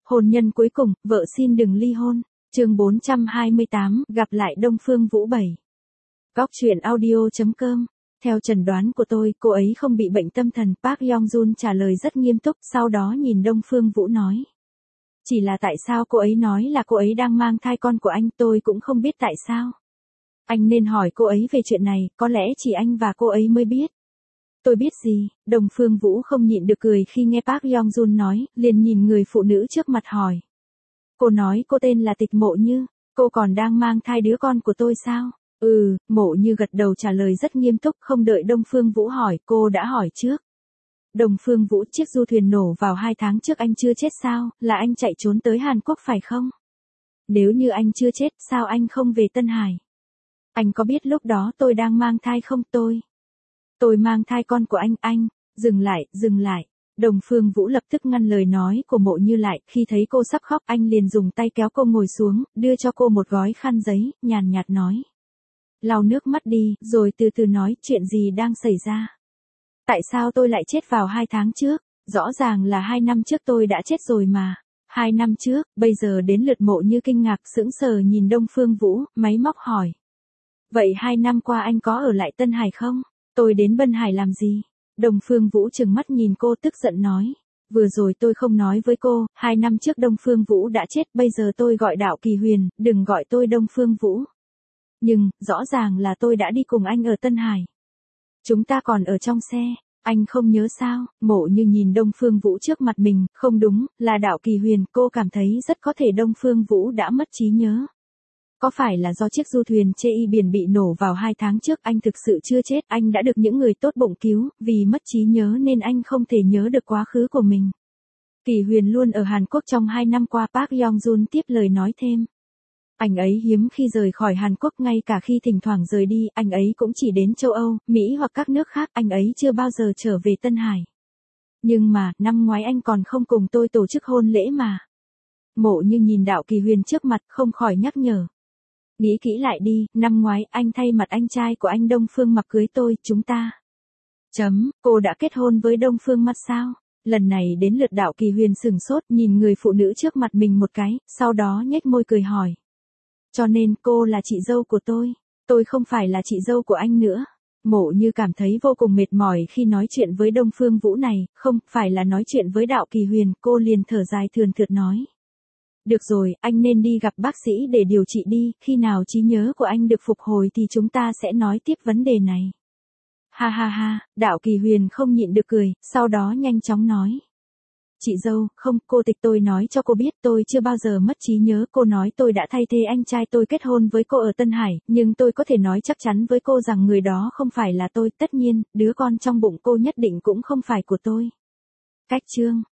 Hôn nhân cuối cùng, vợ xin đừng ly hôn. Chương 428, gặp lại Đông Phương Vũ 7. Góc truyện audio.com. Theo chẩn đoán của tôi, cô ấy không bị bệnh tâm thần. Park Young-jun trả lời rất nghiêm túc, sau đó nhìn Đông Phương Vũ nói. Chỉ là tại sao cô ấy nói là cô ấy đang mang thai con của anh, tôi cũng không biết tại sao. Anh nên hỏi cô ấy về chuyện này, có lẽ chỉ anh và cô ấy mới biết. Tôi biết gì? Đông Phương Vũ không nhịn được cười khi nghe Park Young-jun nói, liền nhìn người phụ nữ trước mặt hỏi. Cô nói cô tên là Tịch Mộ Như, cô còn đang mang thai đứa con của tôi sao? Mộ Như gật đầu trả lời rất nghiêm túc, không đợi Đông Phương Vũ hỏi, cô đã hỏi trước. Đông Phương Vũ, chiếc du thuyền nổ vào 2 tháng trước anh chưa chết sao, là anh chạy trốn tới Hàn Quốc phải không? Nếu như anh chưa chết, sao anh không về Tân Hải? Anh có biết lúc đó tôi đang mang thai không? Tôi mang thai con của anh, dừng lại. Đông Phương Vũ lập tức ngăn lời nói của Mộ Như lại, khi thấy cô sắp khóc, anh liền dùng tay kéo cô ngồi xuống, đưa cho cô một gói khăn giấy, nhàn nhạt nói. Lau nước mắt đi, rồi từ từ nói chuyện gì đang xảy ra. Tại sao tôi lại chết vào 2 tháng trước? Rõ ràng là 2 năm trước tôi đã chết rồi mà. 2 năm trước, bây giờ đến lượt Mộ Như kinh ngạc sững sờ nhìn Đông Phương Vũ, máy móc hỏi. Vậy 2 năm qua anh có ở lại Tân Hải không? Tôi đến Bân Hải làm gì? Đông Phương Vũ trừng mắt nhìn cô tức giận nói. Vừa rồi tôi không nói với cô, 2 năm trước Đông Phương Vũ đã chết, bây giờ tôi gọi Đạo Kỳ Huyền, đừng gọi tôi Đông Phương Vũ. Nhưng, rõ ràng là tôi đã đi cùng anh ở Tân Hải. Chúng ta còn ở trong xe, anh không nhớ sao? Mộ Như nhìn Đông Phương Vũ trước mặt mình, không đúng, là Đạo Kỳ Huyền, cô cảm thấy rất có thể Đông Phương Vũ đã mất trí nhớ. Có phải là do chiếc du thuyền chê y biển bị nổ vào 2 tháng trước, anh thực sự chưa chết, anh đã được những người tốt bụng cứu, vì mất trí nhớ nên anh không thể nhớ được quá khứ của mình. Kỳ Huyền luôn ở Hàn Quốc trong 2 năm qua, Park Young-jun tiếp lời nói thêm. Anh ấy hiếm khi rời khỏi Hàn Quốc, ngay cả khi thỉnh thoảng rời đi, anh ấy cũng chỉ đến châu Âu, Mỹ hoặc các nước khác, anh ấy chưa bao giờ trở về Tân Hải. Nhưng mà, năm ngoái anh còn không cùng tôi tổ chức hôn lễ mà. Mộ Như nhìn Đạo Kỳ Huyền trước mặt, không khỏi nhắc nhở. Nghĩ kỹ lại đi, năm ngoái anh thay mặt anh trai của anh Đông Phương Mặc cưới tôi, chúng ta. Cô đã kết hôn với Đông Phương Mặc sao? Lần này đến lượt Đạo Kỳ Huyền sửng sốt, nhìn người phụ nữ trước mặt mình một cái, sau đó nhếch môi cười hỏi. Cho nên cô là chị dâu của tôi không phải là chị dâu của anh nữa. Mộ Như cảm thấy vô cùng mệt mỏi khi nói chuyện với Đông Phương Vũ này, không phải là nói chuyện với Đạo Kỳ Huyền, cô liền thở dài thườn thượt nói. Được rồi, anh nên đi gặp bác sĩ để điều trị đi, khi nào trí nhớ của anh được phục hồi thì chúng ta sẽ nói tiếp vấn đề này. Ha ha ha, Đạo Kỳ Huyền không nhịn được cười, sau đó nhanh chóng nói. Chị dâu, không, cô Tịch, tôi nói cho cô biết tôi chưa bao giờ mất trí nhớ, cô nói tôi đã thay thế anh trai tôi kết hôn với cô ở Tân Hải, nhưng tôi có thể nói chắc chắn với cô rằng người đó không phải là tôi, tất nhiên, đứa con trong bụng cô nhất định cũng không phải của tôi. Cách chương